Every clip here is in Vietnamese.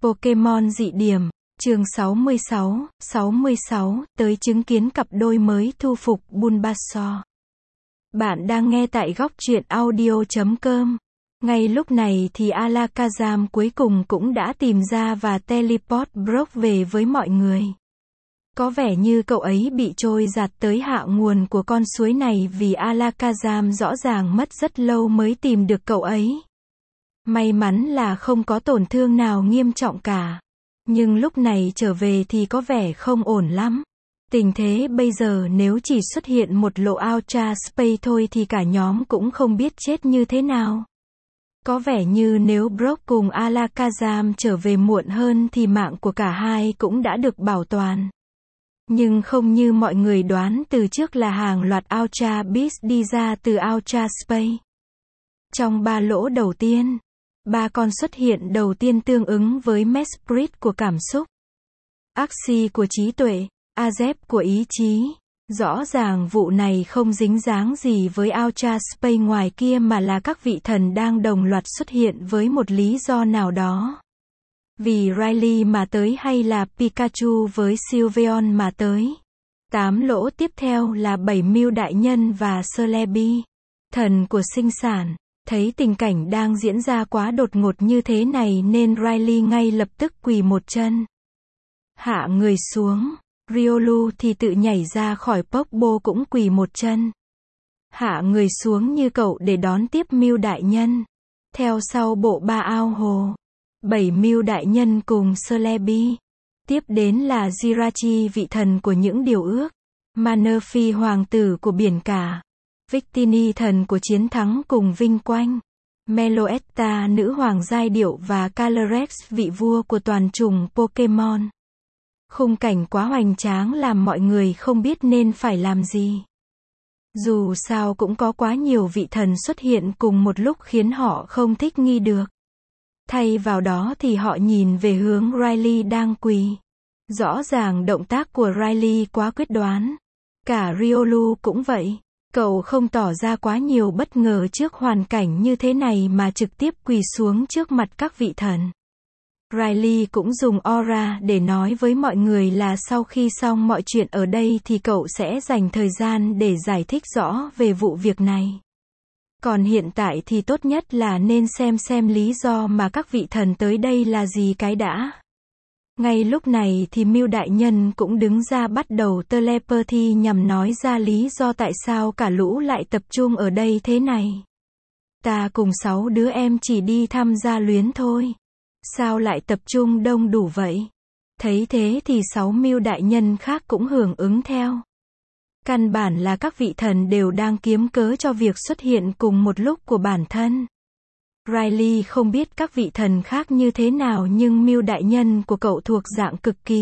Pokémon dị điểm, chương 66, tới chứng kiến cặp đôi mới thu phục Bulbasaur. Bạn đang nghe tại góc truyện audio.com. Ngay lúc này thì Alakazam cuối cùng cũng đã tìm ra và teleport Brock về với mọi người. Có vẻ như cậu ấy bị trôi giạt tới hạ nguồn của con suối này vì Alakazam rõ ràng mất rất lâu mới tìm được cậu ấy. May mắn là không có tổn thương nào nghiêm trọng cả. Nhưng lúc này trở về thì có vẻ không ổn lắm. Tình thế bây giờ nếu chỉ xuất hiện một lộ Ultra Space thôi thì cả nhóm cũng không biết chết như thế nào. Có vẻ như nếu Brock cùng Alakazam trở về muộn hơn thì mạng của cả hai cũng đã được bảo toàn. Nhưng không như mọi người đoán từ trước là hàng loạt Ultra Beast đi ra từ Ultra Space. Trong 3 lỗ đầu tiên, 3 con xuất hiện đầu tiên tương ứng với Mesprit của cảm xúc, Axi của trí tuệ, Azep của ý chí. Rõ ràng vụ này không dính dáng gì với Ultra Space ngoài kia mà là các vị thần đang đồng loạt xuất hiện với một lý do nào đó. Vì Riley mà tới hay là Pikachu với Sylveon mà tới. 8 lỗ tiếp theo là 7 Mew đại nhân và Celebi, thần của sinh sản. Thấy tình cảnh đang diễn ra quá đột ngột như thế này nên Riley ngay lập tức quỳ một chân. Hạ người xuống. Riolu thì tự nhảy ra khỏi Pokeball cũng quỳ một chân. Hạ người xuống như cậu để đón tiếp Mew đại nhân. Theo sau bộ 3 ao hồ. 7 Mew đại nhân cùng Celebi. Tiếp đến là Jirachi vị thần của những điều ước. Manaphy hoàng tử của biển cả. Victini thần của chiến thắng cùng vinh quang. Meloetta nữ hoàng giai điệu và Calyrex vị vua của toàn chủng Pokemon. Khung cảnh quá hoành tráng làm mọi người không biết nên phải làm gì. Dù sao cũng có quá nhiều vị thần xuất hiện cùng một lúc khiến họ không thích nghi được. Thay vào đó thì họ nhìn về hướng Riley đang quỳ. Rõ ràng động tác của Riley quá quyết đoán. Cả Riolu cũng vậy. Cậu không tỏ ra quá nhiều bất ngờ trước hoàn cảnh như thế này mà trực tiếp quỳ xuống trước mặt các vị thần. Riley cũng dùng aura để nói với mọi người là sau khi xong mọi chuyện ở đây thì cậu sẽ dành thời gian để giải thích rõ về vụ việc này. Còn hiện tại thì tốt nhất là nên xem lý do mà các vị thần tới đây là gì cái đã. Ngay lúc này thì Mew đại nhân cũng đứng ra bắt đầu telepathy nhằm nói ra lý do tại sao cả lũ lại tập trung ở đây thế này. Ta cùng 6 đứa em chỉ đi thăm gia luyến thôi. Sao lại tập trung đông đủ vậy? Thấy thế thì 6 Mew đại nhân khác cũng hưởng ứng theo. Căn bản là các vị thần đều đang kiếm cớ cho việc xuất hiện cùng một lúc của bản thân. Riley không biết các vị thần khác như thế nào nhưng Mew đại nhân của cậu thuộc dạng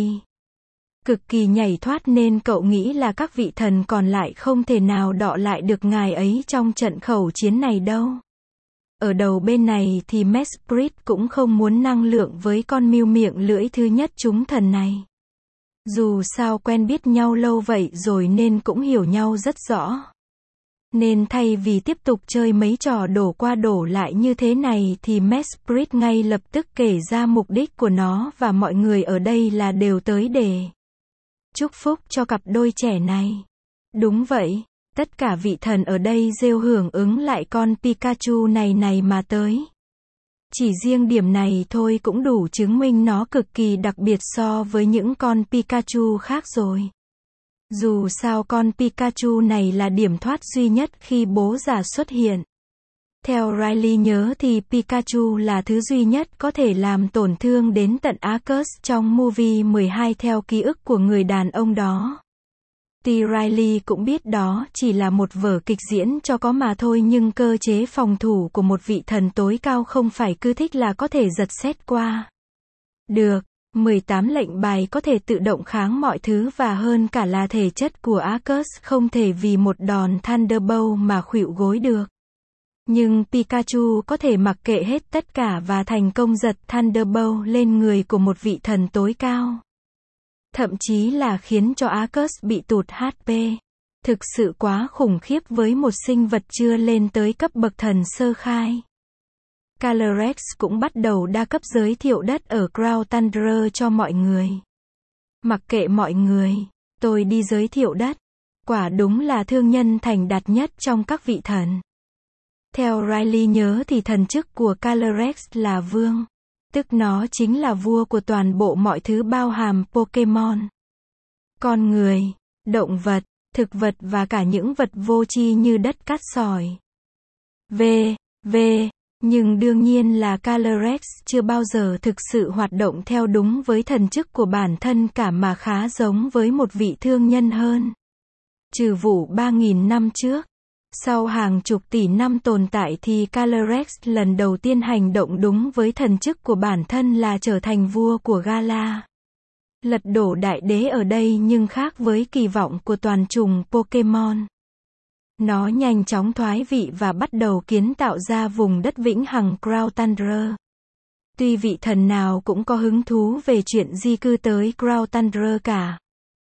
cực kỳ nhảy thoát nên cậu nghĩ là các vị thần còn lại không thể nào đọ lại được ngài ấy trong trận khẩu chiến này đâu. Ở đầu bên này thì Mesprit cũng không muốn năng lượng với con Mew miệng lưỡi thứ nhất chúng thần này. Dù sao quen biết nhau lâu vậy rồi nên cũng hiểu nhau rất rõ. Nên thay vì tiếp tục chơi mấy trò đổ qua đổ lại như thế này thì Mesprit ngay lập tức kể ra mục đích của nó và mọi người ở đây là đều tới để chúc phúc cho cặp đôi trẻ này. Đúng vậy, tất cả vị thần ở đây rêu hưởng ứng lại con Pikachu này mà tới. Chỉ riêng điểm này thôi cũng đủ chứng minh nó cực kỳ đặc biệt so với những con Pikachu khác rồi. Dù sao con Pikachu này là điểm thoát duy nhất khi bố già xuất hiện. Theo Riley nhớ thì Pikachu là thứ duy nhất có thể làm tổn thương đến tận Arceus trong movie 12 theo ký ức của người đàn ông đó. Tuy Riley cũng biết đó chỉ là một vở kịch diễn cho có mà thôi nhưng cơ chế phòng thủ của một vị thần tối cao không phải cứ thích là có thể giật xét qua. Được. 18 lệnh bài có thể tự động kháng mọi thứ và hơn cả là thể chất của Arceus không thể vì một đòn Thunderbolt mà khuỵu gối được. Nhưng Pikachu có thể mặc kệ hết tất cả và thành công giật Thunderbolt lên người của một vị thần tối cao. Thậm chí là khiến cho Arceus bị tụt HP. Thực sự quá khủng khiếp với một sinh vật chưa lên tới cấp bậc thần sơ khai. Calyrex cũng bắt đầu đa cấp giới thiệu đất ở Crown Tundra cho mọi người. Mặc kệ mọi người, tôi đi giới thiệu đất. Quả đúng là thương nhân thành đạt nhất trong các vị thần. Theo Riley nhớ thì thần chức của Calyrex là vương. Tức nó chính là vua của toàn bộ mọi thứ bao hàm Pokemon. Con người, động vật, thực vật và cả những vật vô tri như đất cát sỏi. Nhưng đương nhiên là Calyrex chưa bao giờ thực sự hoạt động theo đúng với thần chức của bản thân cả mà khá giống với một vị thương nhân hơn. Trừ vụ 3.000 năm trước. Sau hàng chục tỷ năm tồn tại thì Calyrex lần đầu tiên hành động đúng với thần chức của bản thân là trở thành vua của Galar. Lật đổ đại đế ở đây nhưng khác với kỳ vọng của toàn chủng Pokemon. Nó nhanh chóng thoái vị và bắt đầu kiến tạo ra vùng đất vĩnh hằng Crown Tundra. Tuy vị thần nào cũng có hứng thú về chuyện di cư tới Crown Tundra cả.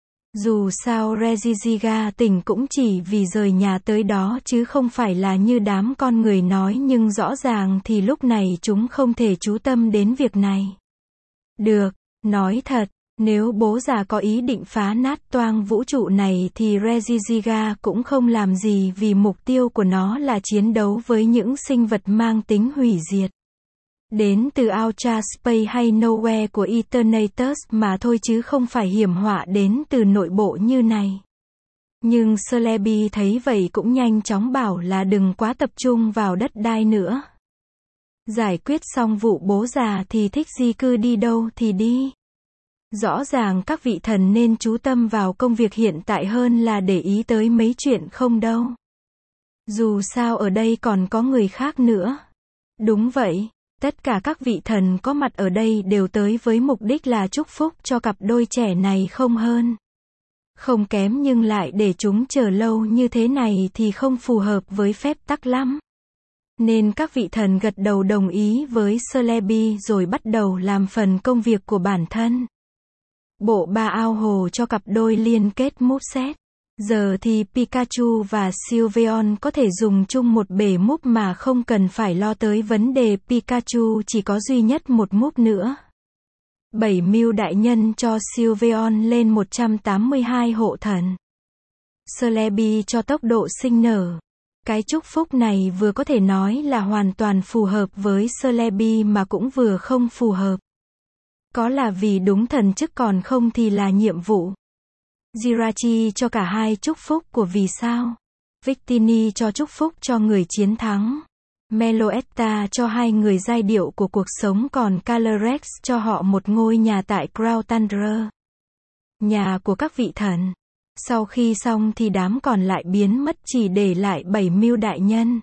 Dù sao Regigiga tỉnh cũng chỉ vì rời nhà tới đó chứ không phải là như đám con người nói, nhưng rõ ràng thì lúc này chúng không thể chú tâm đến việc này. Được, nói thật, nếu bố già có ý định phá nát toang vũ trụ này thì Regigiga cũng không làm gì vì mục tiêu của nó là chiến đấu với những sinh vật mang tính hủy diệt. Đến từ Outer Space hay Nowhere của Eternatus mà thôi chứ không phải hiểm họa đến từ nội bộ như này. Nhưng Celebi thấy vậy cũng nhanh chóng bảo là đừng quá tập trung vào đất đai nữa. Giải quyết xong vụ bố già thì thích di cư đi đâu thì đi. Rõ ràng các vị thần nên chú tâm vào công việc hiện tại hơn là để ý tới mấy chuyện không đâu. Dù sao ở đây còn có người khác nữa. Đúng vậy. Tất cả các vị thần có mặt ở đây đều tới với mục đích là chúc phúc cho cặp đôi trẻ này không hơn. Không kém, nhưng lại để chúng chờ lâu như thế này thì không phù hợp với phép tắc lắm. Nên các vị thần gật đầu đồng ý với Celebi rồi bắt đầu làm phần công việc của bản thân. Bộ ba ao hồ cho cặp đôi liên kết moveset. Giờ thì Pikachu và Sylveon có thể dùng chung một bể move mà không cần phải lo tới vấn đề Pikachu chỉ có duy nhất một move nữa. 7 mưu đại nhân cho Sylveon lên 182 hộ thần. Celebi cho tốc độ sinh nở. Cái chúc phúc này vừa có thể nói là hoàn toàn phù hợp với Celebi mà cũng vừa không phù hợp. Có là vì đúng thần chức còn không thì là nhiệm vụ. Jirachi cho cả hai chúc phúc của vì sao. Victini cho chúc phúc cho người chiến thắng. Meloetta cho hai người giai điệu của cuộc sống, còn Calyrex cho họ một ngôi nhà tại Crown Tundra. Nhà của các vị thần. Sau khi xong thì đám còn lại biến mất chỉ để lại 7 mưu đại nhân.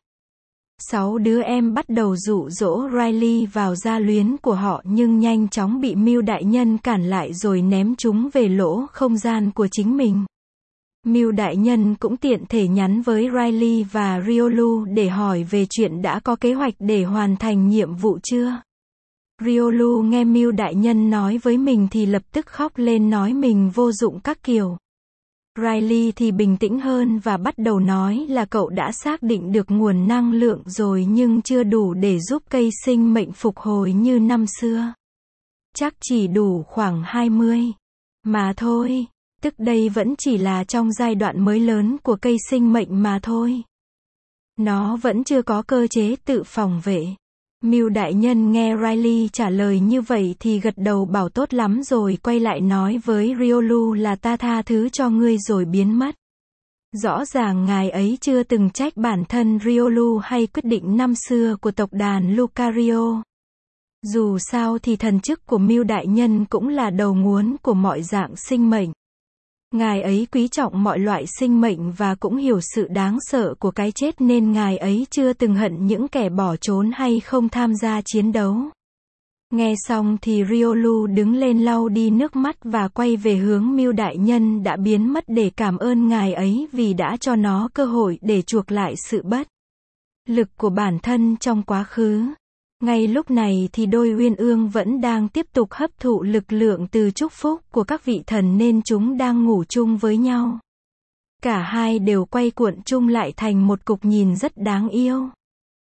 6 đứa em bắt đầu dụ dỗ Riley vào gia luyến của họ nhưng nhanh chóng bị Mew đại nhân cản lại rồi ném chúng về lỗ không gian của chính mình. Mew đại nhân cũng tiện thể nhắn với Riley và Riolu để hỏi về chuyện đã có kế hoạch để hoàn thành nhiệm vụ chưa. Riolu nghe Mew đại nhân nói với mình thì lập tức khóc lên nói mình vô dụng các kiểu. Riley thì bình tĩnh hơn và bắt đầu nói là cậu đã xác định được nguồn năng lượng rồi nhưng chưa đủ để giúp cây sinh mệnh phục hồi như năm xưa. Chắc chỉ đủ khoảng 20 mà thôi, tức đây vẫn chỉ là trong giai đoạn mới lớn của cây sinh mệnh mà thôi. Nó vẫn chưa có cơ chế tự phòng vệ. Mew đại nhân nghe Riley trả lời như vậy thì gật đầu bảo tốt lắm rồi quay lại nói với Riolu là ta tha thứ cho ngươi rồi biến mất. Rõ ràng ngài ấy chưa từng trách bản thân Riolu hay quyết định năm xưa của tộc đàn Lucario. Dù sao thì thần chức của Mew đại nhân cũng là đầu nguồn của mọi dạng sinh mệnh. Ngài ấy quý trọng mọi loại sinh mệnh và cũng hiểu sự đáng sợ của cái chết nên ngài ấy chưa từng hận những kẻ bỏ trốn hay không tham gia chiến đấu. Nghe xong thì Riolu đứng lên lau đi nước mắt và quay về hướng Mew đại nhân đã biến mất để cảm ơn ngài ấy vì đã cho nó cơ hội để chuộc lại sự bất lực của bản thân trong quá khứ. Ngay lúc này thì đôi uyên ương vẫn đang tiếp tục hấp thụ lực lượng từ chúc phúc của các vị thần nên chúng đang ngủ chung với nhau. Cả hai đều quay cuộn chung lại thành một cục nhìn rất đáng yêu.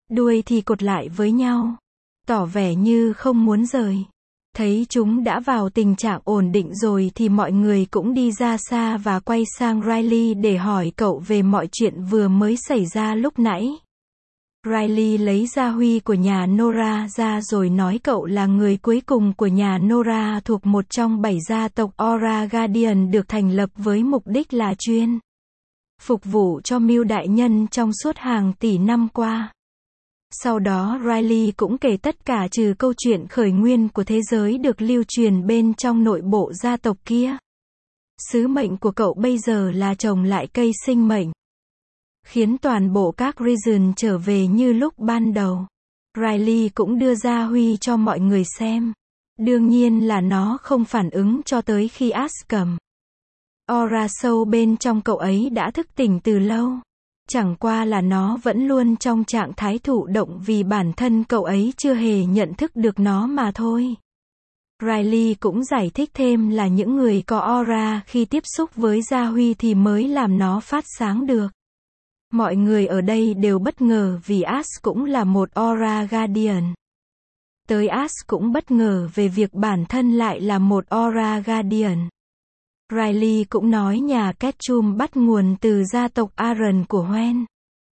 đuôi thì cột lại với nhau, tỏ vẻ như không muốn rời. Thấy chúng đã vào tình trạng ổn định rồi thì mọi người cũng đi ra xa và quay sang Riley để hỏi cậu về mọi chuyện vừa mới xảy ra lúc nãy. Riley lấy gia huy của nhà Nora ra rồi nói cậu là người cuối cùng của nhà Nora thuộc một trong 7 gia tộc Aura Guardian được thành lập với mục đích là chuyên phục vụ cho Mưu đại nhân trong suốt hàng tỷ năm qua. Sau đó Riley cũng kể tất cả trừ câu chuyện khởi nguyên của thế giới được lưu truyền bên trong nội bộ gia tộc kia. Sứ mệnh của cậu bây giờ là trồng lại cây sinh mệnh, khiến toàn bộ các region trở về như lúc ban đầu. Riley cũng đưa gia huy cho mọi người xem. Đương nhiên là nó không phản ứng cho tới khi Ash cầm. Aura sâu bên trong cậu ấy đã thức tỉnh từ lâu. Chẳng qua là nó vẫn luôn trong trạng thái thụ động vì bản thân cậu ấy chưa hề nhận thức được nó mà thôi. Riley cũng giải thích thêm là những người có aura khi tiếp xúc với gia huy thì mới làm nó phát sáng được. Mọi người ở đây đều bất ngờ vì Ash cũng là một Aura Guardian. Tới Ash cũng bất ngờ về việc bản thân lại là một Aura Guardian. Riley cũng nói nhà Ketchum bắt nguồn từ gia tộc Aaron của Gwen.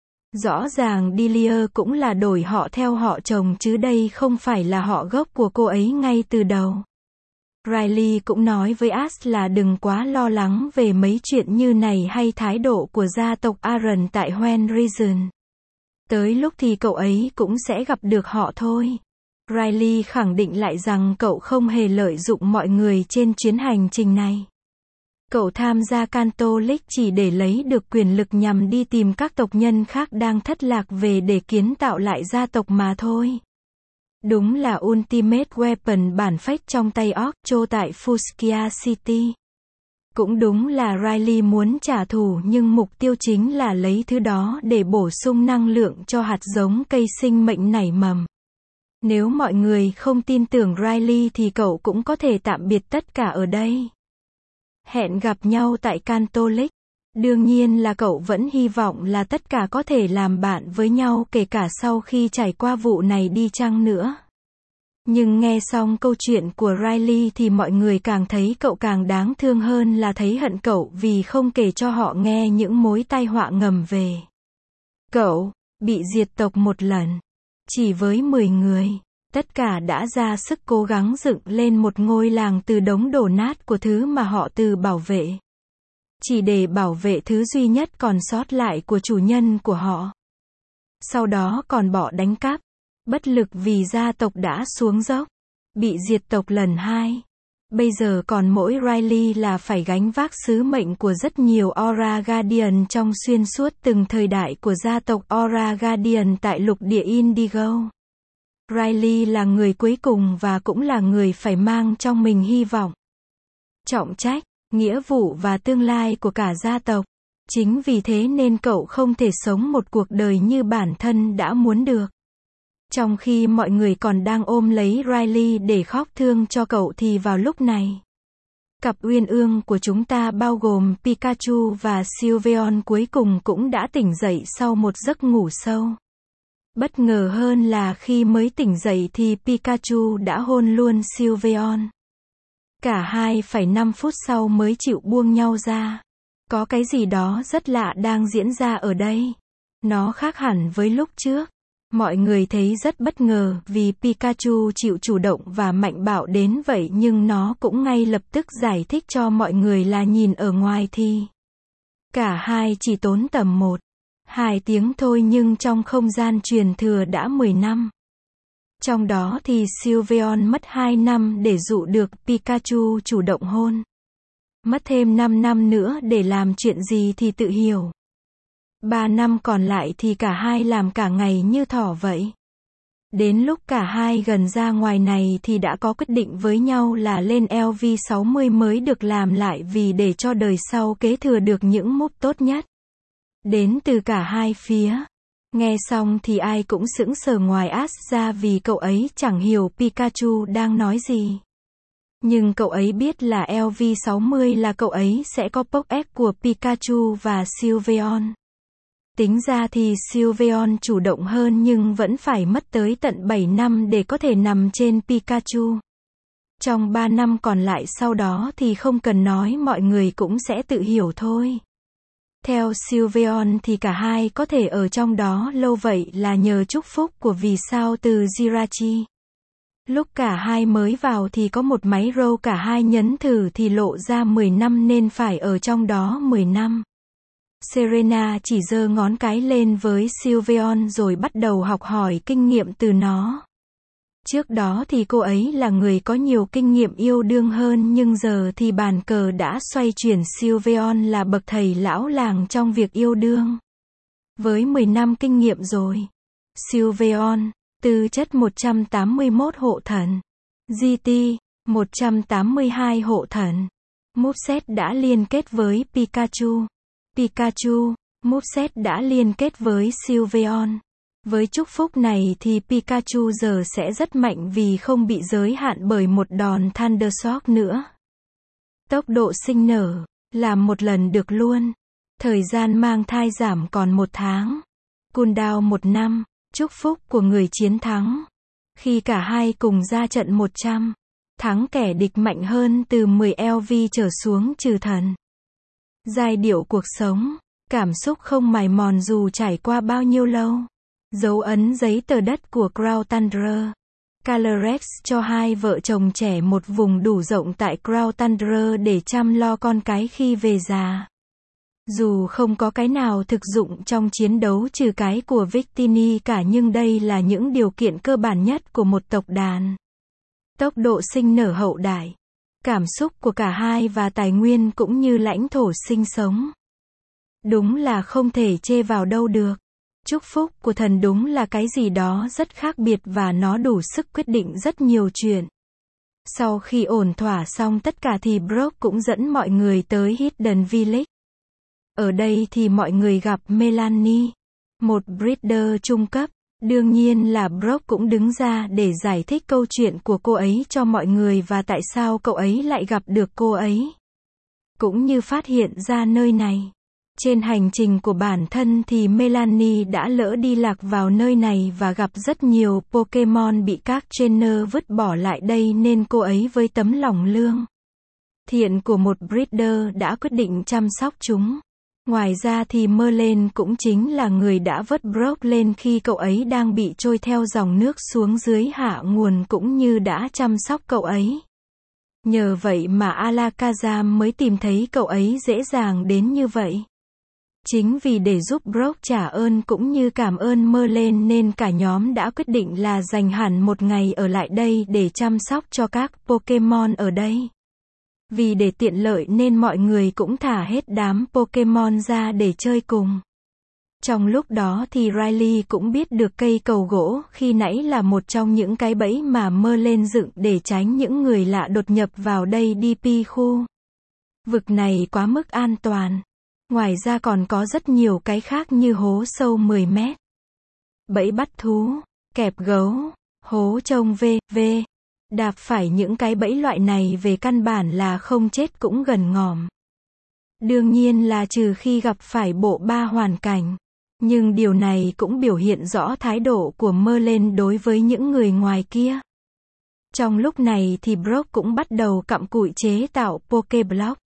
Rõ ràng Delia cũng là đổi họ theo họ chồng chứ đây không phải là họ gốc của cô ấy ngay từ đầu. Riley cũng nói với Ash là đừng quá lo lắng về mấy chuyện như này hay thái độ của gia tộc Aaron tại Gwen Region. Tới lúc thì cậu ấy cũng sẽ gặp được họ thôi. Riley khẳng định lại rằng cậu không hề lợi dụng mọi người trên chuyến hành trình này. Cậu tham gia Canto League chỉ để lấy được quyền lực nhằm đi tìm các tộc nhân khác đang thất lạc về để kiến tạo lại gia tộc mà thôi. Đúng là Ultimate Weapon bản phách trong tay Orc tại Fuskia City. Cũng đúng là Riley muốn trả thù nhưng mục tiêu chính là lấy thứ đó để bổ sung năng lượng cho hạt giống cây sinh mệnh nảy mầm. Nếu mọi người không tin tưởng Riley thì cậu cũng có thể tạm biệt tất cả ở đây. Hẹn gặp nhau tại Canto League. Đương nhiên là cậu vẫn hy vọng là tất cả có thể làm bạn với nhau kể cả sau khi trải qua vụ này đi chăng nữa. Nhưng nghe xong câu chuyện của Riley thì mọi người càng thấy cậu càng đáng thương hơn là thấy hận cậu vì không kể cho họ nghe những mối tai họa ngầm về. Cậu bị diệt tộc một lần, chỉ với 10 người. Tất cả đã ra sức cố gắng dựng lên một ngôi làng từ đống đổ nát của thứ mà họ tự bảo vệ. Chỉ để bảo vệ thứ duy nhất còn sót lại của chủ nhân của họ. Sau đó còn bỏ đánh cắp. Bất lực vì gia tộc đã xuống dốc. Bị diệt tộc lần 2. Bây giờ còn mỗi Riley là phải gánh vác sứ mệnh của rất nhiều Aura Guardian trong xuyên suốt từng thời đại của gia tộc Aura Guardian tại lục địa Indigo. Riley là người cuối cùng và cũng là người phải mang trong mình hy vọng, trọng trách, nghĩa vụ và tương lai của cả gia tộc. Chính vì thế nên cậu không thể sống một cuộc đời như bản thân đã muốn được. Trong khi mọi người còn đang ôm lấy Riley để khóc thương cho cậu thì vào lúc này, cặp uyên ương của chúng ta bao gồm Pikachu và Sylveon cuối cùng cũng đã tỉnh dậy sau một giấc ngủ sâu. Bất ngờ hơn là khi mới tỉnh dậy thì Pikachu đã hôn luôn Sylveon. Cả hai phải 5 phút sau mới chịu buông nhau ra. Có cái gì đó rất lạ đang diễn ra ở đây. Nó khác hẳn với lúc trước. Mọi người thấy rất bất ngờ vì Pikachu chịu chủ động và mạnh bạo đến vậy nhưng nó cũng ngay lập tức giải thích cho mọi người là nhìn ở ngoài thì cả hai chỉ tốn tầm 1-2 tiếng thôi nhưng trong không gian truyền thừa đã 10 năm. Trong đó thì Sylveon mất 2 năm để dụ được Pikachu chủ động hôn. Mất thêm 5 năm nữa để làm chuyện gì thì tự hiểu. 3 năm còn lại thì cả hai làm cả ngày như thỏ vậy. Đến lúc cả hai gần ra ngoài này thì đã có quyết định với nhau là lên LV60 mới được làm lại vì để cho đời sau kế thừa được những move tốt nhất. Đến từ cả hai phía. Nghe xong thì ai cũng sững sờ ngoài Ash ra vì cậu ấy chẳng hiểu Pikachu đang nói gì. Nhưng cậu ấy biết là LV60 là cậu ấy sẽ có Pokédex của Pikachu và Sylveon. Tính ra thì Sylveon chủ động hơn nhưng vẫn phải mất tới tận 7 năm để có thể nằm trên Pikachu. Trong 3 năm còn lại sau đó thì không cần nói mọi người cũng sẽ tự hiểu thôi. Theo Sylveon thì cả hai có thể ở trong đó lâu vậy là nhờ chúc phúc của vì sao từ Jirachi. Lúc cả hai mới vào thì có một máy roll cả hai nhấn thử thì lộ ra 10 năm nên phải ở trong đó 10 năm. Serena chỉ giơ ngón cái lên với Sylveon rồi bắt đầu học hỏi kinh nghiệm từ nó. Trước đó thì cô ấy là người có nhiều kinh nghiệm yêu đương hơn nhưng giờ thì bàn cờ đã xoay chuyển, Sylveon là bậc thầy lão làng trong việc yêu đương. Với 10 năm kinh nghiệm rồi, Sylveon, tư chất 181 hộ thần, GT, 182 hộ thần, moveset đã liên kết với Pikachu. Pikachu, moveset đã liên kết với Sylveon. Với chúc phúc này thì Pikachu giờ sẽ rất mạnh vì không bị giới hạn bởi một đòn Thunder Shock nữa. Tốc độ sinh nở, làm một lần được luôn. Thời gian mang thai giảm còn 1 tháng. Cooldown 1 năm, chúc phúc của người chiến thắng. Khi cả hai cùng ra trận 100, thắng kẻ địch mạnh hơn từ 10 LV trở xuống trừ thần. Giai điệu cuộc sống, cảm xúc không mài mòn dù trải qua bao nhiêu lâu. Dấu ấn giấy tờ đất của Crown Tundra. Calyrex cho hai vợ chồng trẻ một vùng đủ rộng tại Crown Tundra để chăm lo con cái khi về già. Dù không có cái nào thực dụng trong chiến đấu trừ cái của Victini cả nhưng đây là những điều kiện cơ bản nhất của một tộc đàn. Tốc độ sinh nở hậu đại. Cảm xúc của cả hai và tài nguyên cũng như lãnh thổ sinh sống. Đúng là không thể chê vào đâu được. Chúc phúc của thần đúng là cái gì đó rất khác biệt và nó đủ sức quyết định rất nhiều chuyện. Sau khi ổn thỏa xong tất cả thì Brock cũng dẫn mọi người tới Hidden Village. Ở đây thì mọi người gặp Melanie, một breeder trung cấp. Đương nhiên là Brock cũng đứng ra để giải thích câu chuyện của cô ấy cho mọi người và tại sao cậu ấy lại gặp được cô ấy. Cũng như phát hiện ra nơi này. Trên hành trình của bản thân thì Melanie đã lỡ đi lạc vào nơi này và gặp rất nhiều Pokemon bị các trainer vứt bỏ lại đây nên cô ấy với tấm lòng lương thiện của một breeder đã quyết định chăm sóc chúng. Ngoài ra thì Merlin cũng chính là người đã vớt Brock lên khi cậu ấy đang bị trôi theo dòng nước xuống dưới hạ nguồn cũng như đã chăm sóc cậu ấy. Nhờ vậy mà Alakazam mới tìm thấy cậu ấy dễ dàng đến như vậy. Chính vì để giúp Brock trả ơn cũng như cảm ơn Merlin nên cả nhóm đã quyết định là dành hẳn một ngày ở lại đây để chăm sóc cho các Pokemon ở đây. Vì để tiện lợi nên mọi người cũng thả hết đám Pokemon ra để chơi cùng. Trong lúc đó thì Riley cũng biết được cây cầu gỗ khi nãy là một trong những cái bẫy mà Merlin dựng để tránh những người lạ đột nhập vào đây DP khu. Vực này quá mức an toàn. Ngoài ra còn có rất nhiều cái khác như hố sâu 10 mét, bẫy bắt thú, kẹp gấu, hố trông v.v. Đạp phải những cái bẫy loại này về căn bản là không chết cũng gần ngòm. Đương nhiên là trừ khi gặp phải bộ ba hoàn cảnh. Nhưng điều này cũng biểu hiện rõ thái độ của Merlin đối với những người ngoài kia. Trong lúc này thì Brock cũng bắt đầu cặm cụi chế tạo Pokéblock.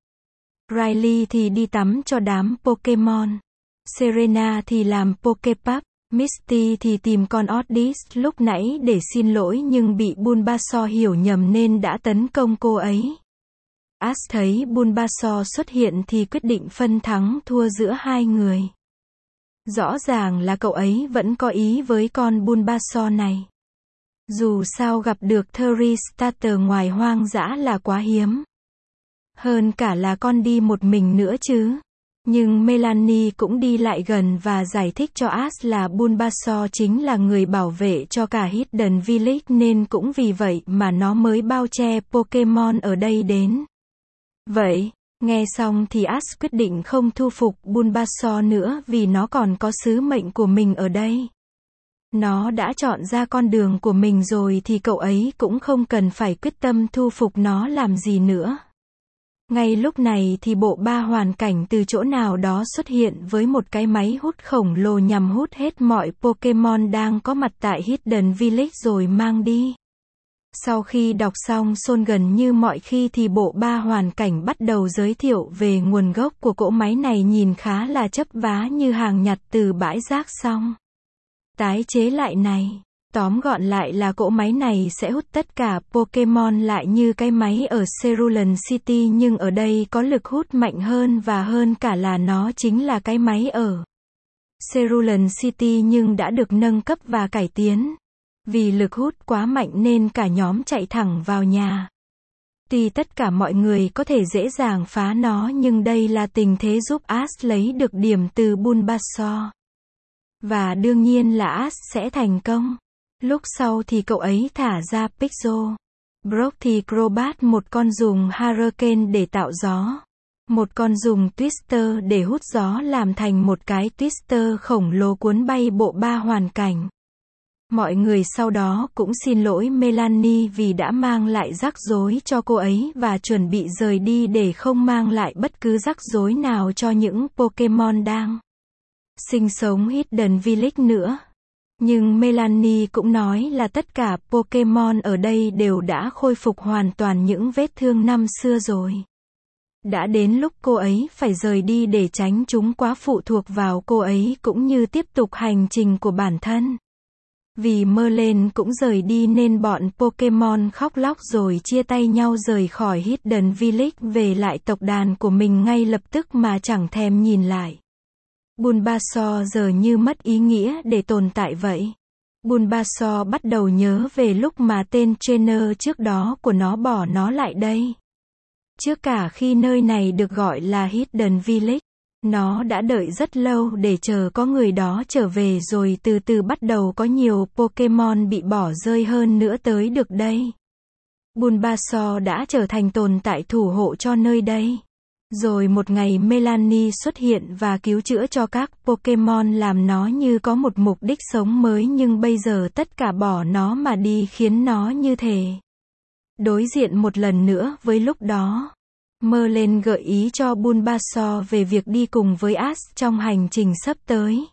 Riley thì đi tắm cho đám Pokemon. Serena thì làm Poképub. Misty thì tìm con Oddish lúc nãy để xin lỗi nhưng bị Bulbasaur hiểu nhầm nên đã tấn công cô ấy. Ash thấy Bulbasaur xuất hiện thì quyết định phân thắng thua giữa hai người. Rõ ràng là cậu ấy vẫn có ý với con Bulbasaur này. Dù sao gặp được Thurry Starter ngoài hoang dã là quá hiếm. Hơn cả là con đi một mình nữa chứ. Nhưng Melanie cũng đi lại gần và giải thích cho Ash là Bulbasaur chính là người bảo vệ cho cả Hidden Village nên cũng vì vậy mà nó mới bao che Pokemon ở đây đến. Vậy, nghe xong thì Ash quyết định không thu phục Bulbasaur nữa vì nó còn có sứ mệnh của mình ở đây. Nó đã chọn ra con đường của mình rồi thì cậu ấy cũng không cần phải quyết tâm thu phục nó làm gì nữa. Ngay lúc này thì bộ ba hoàn cảnh từ chỗ nào đó xuất hiện với một cái máy hút khổng lồ nhằm hút hết mọi Pokemon đang có mặt tại Hidden Village rồi mang đi. Sau khi đọc xong Son gần như mọi khi thì bộ ba hoàn cảnh bắt đầu giới thiệu về nguồn gốc của cỗ máy này, nhìn khá là chấp vá như hàng nhặt từ bãi rác xong tái chế lại này. Tóm gọn lại là cỗ máy này sẽ hút tất cả Pokemon lại như cái máy ở Cerulean City, nhưng ở đây có lực hút mạnh hơn và hơn cả là nó chính là cái máy ở Cerulean City nhưng đã được nâng cấp và cải tiến. Vì lực hút quá mạnh nên cả nhóm chạy thẳng vào nhà. Tuy tất cả mọi người có thể dễ dàng phá nó nhưng đây là tình thế giúp Ash lấy được điểm từ Bulbasaur. Và đương nhiên là Ash sẽ thành công. Lúc sau thì cậu ấy thả ra Pixel. Brock thì Crobat, một con dùng Hurricane để tạo gió. Một con dùng Twister để hút gió làm thành một cái Twister khổng lồ cuốn bay bộ ba hoàn cảnh. Mọi người sau đó cũng xin lỗi Melanie vì đã mang lại rắc rối cho cô ấy và chuẩn bị rời đi để không mang lại bất cứ rắc rối nào cho những Pokemon đang sinh sống Hidden Village nữa. Nhưng Melanie cũng nói là tất cả Pokemon ở đây đều đã khôi phục hoàn toàn những vết thương năm xưa rồi. Đã đến lúc cô ấy phải rời đi để tránh chúng quá phụ thuộc vào cô ấy cũng như tiếp tục hành trình của bản thân. Vì Merlin cũng rời đi nên bọn Pokemon khóc lóc rồi chia tay nhau rời khỏi Hidden Village về lại tộc đàn của mình ngay lập tức mà chẳng thèm nhìn lại. Bulbasaur giờ như mất ý nghĩa để tồn tại vậy. Bulbasaur bắt đầu nhớ về lúc mà tên trainer trước đó của nó bỏ nó lại đây. Trước cả khi nơi này được gọi là Hidden Village, nó đã đợi rất lâu để chờ có người đó trở về rồi từ từ bắt đầu có nhiều Pokemon bị bỏ rơi hơn nữa tới được đây. Bulbasaur đã trở thành tồn tại thủ hộ cho nơi đây. Rồi một ngày Melanie xuất hiện và cứu chữa cho các Pokemon làm nó như có một mục đích sống mới, nhưng bây giờ tất cả bỏ nó mà đi khiến nó như thể đối diện một lần nữa với lúc đó. Merlin gợi ý cho Bulbasaur về việc đi cùng với Ash trong hành trình sắp tới.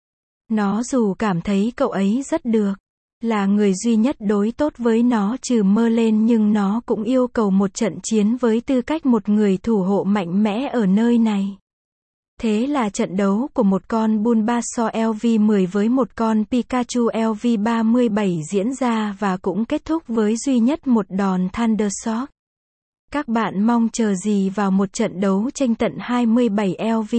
Nó dù cảm thấy cậu ấy rất được, là người duy nhất đối tốt với nó trừ Merlin, nhưng nó cũng yêu cầu một trận chiến với tư cách một người thủ hộ mạnh mẽ ở nơi này. Thế là trận đấu của một con Bulbasaur LV10 với một con Pikachu LV37 diễn ra và cũng kết thúc với duy nhất một đòn Thundershock. Các bạn mong chờ gì vào một trận đấu tranh tận 27 LV?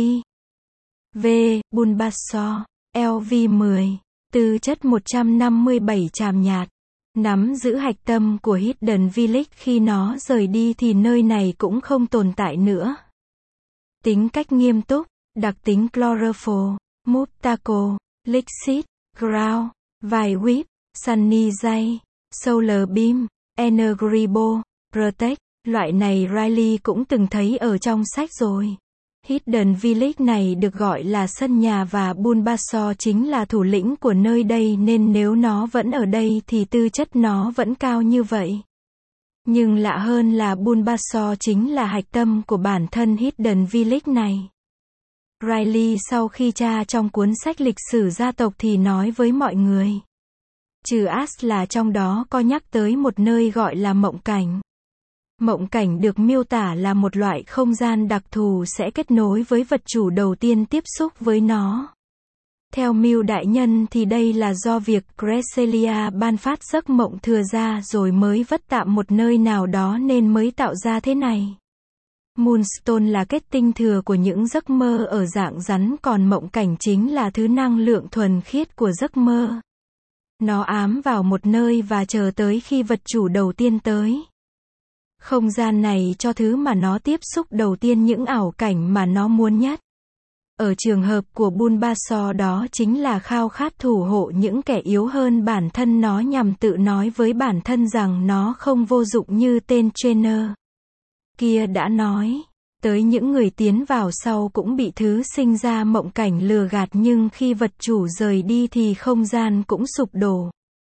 Bulbasaur LV10, tư chất 157 tràm nhạt, nắm giữ hạch tâm của Hidden Village. Khi nó rời đi thì nơi này cũng không tồn tại nữa. Tính cách nghiêm túc, đặc tính Chlorophyll, Mutaco, Lixit, Growl, Vine Whip, Sunny Day, Solar Beam, Energribo, Protect. Loại này Riley cũng từng thấy ở trong sách rồi. Hidden Village này được gọi là sân nhà và Bulbasaur chính là thủ lĩnh của nơi đây, nên nếu nó vẫn ở đây thì tư chất nó vẫn cao như vậy. Nhưng lạ hơn là Bulbasaur chính là hạch tâm của bản thân Hidden Village này. Riley sau khi tra trong cuốn sách lịch sử gia tộc thì nói với mọi người. Trừ Ash là trong đó có nhắc tới một nơi gọi là mộng cảnh. Mộng cảnh được miêu tả là một loại không gian đặc thù sẽ kết nối với vật chủ đầu tiên tiếp xúc với nó. Theo Mew đại nhân thì đây là do việc Cresselia ban phát giấc mộng thừa ra rồi mới vất tạm một nơi nào đó nên mới tạo ra thế này. Moonstone là kết tinh thừa của những giấc mơ ở dạng rắn, còn mộng cảnh chính là thứ năng lượng thuần khiết của giấc mơ. Nó ám vào một nơi và chờ tới khi vật chủ đầu tiên tới. Không gian này cho thứ mà nó tiếp xúc đầu tiên những ảo cảnh mà nó muốn nhất. Ở trường hợp của Bulbasaur đó chính là khao khát thủ hộ những kẻ yếu hơn bản thân nó, nhằm tự nói với bản thân rằng nó không vô dụng như tên trainer kia đã nói. Tới những người tiến vào sau cũng bị thứ sinh ra mộng cảnh lừa gạt, nhưng khi vật chủ rời đi thì không gian cũng sụp đổ.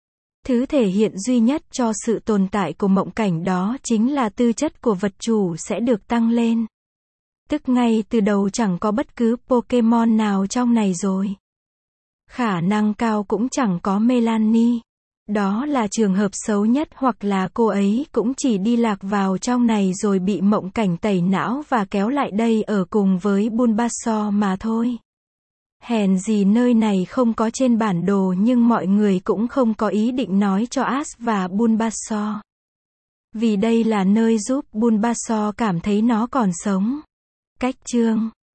Thứ thể hiện duy nhất cho sự tồn tại của mộng cảnh đó chính là tư chất của vật chủ sẽ được tăng lên. Tức ngay từ đầu chẳng có bất cứ Pokemon nào trong này rồi. Khả năng cao cũng chẳng có Melanie. Đó là trường hợp xấu nhất, hoặc là cô ấy cũng chỉ đi lạc vào trong này rồi bị mộng cảnh tẩy não và kéo lại đây ở cùng với Bulbasaur mà thôi. Hèn gì nơi này không có trên bản đồ, nhưng mọi người cũng không có ý định nói cho Ash và Bulbasaur. Vì đây là nơi giúp Bulbasaur cảm thấy nó còn sống. Cách chương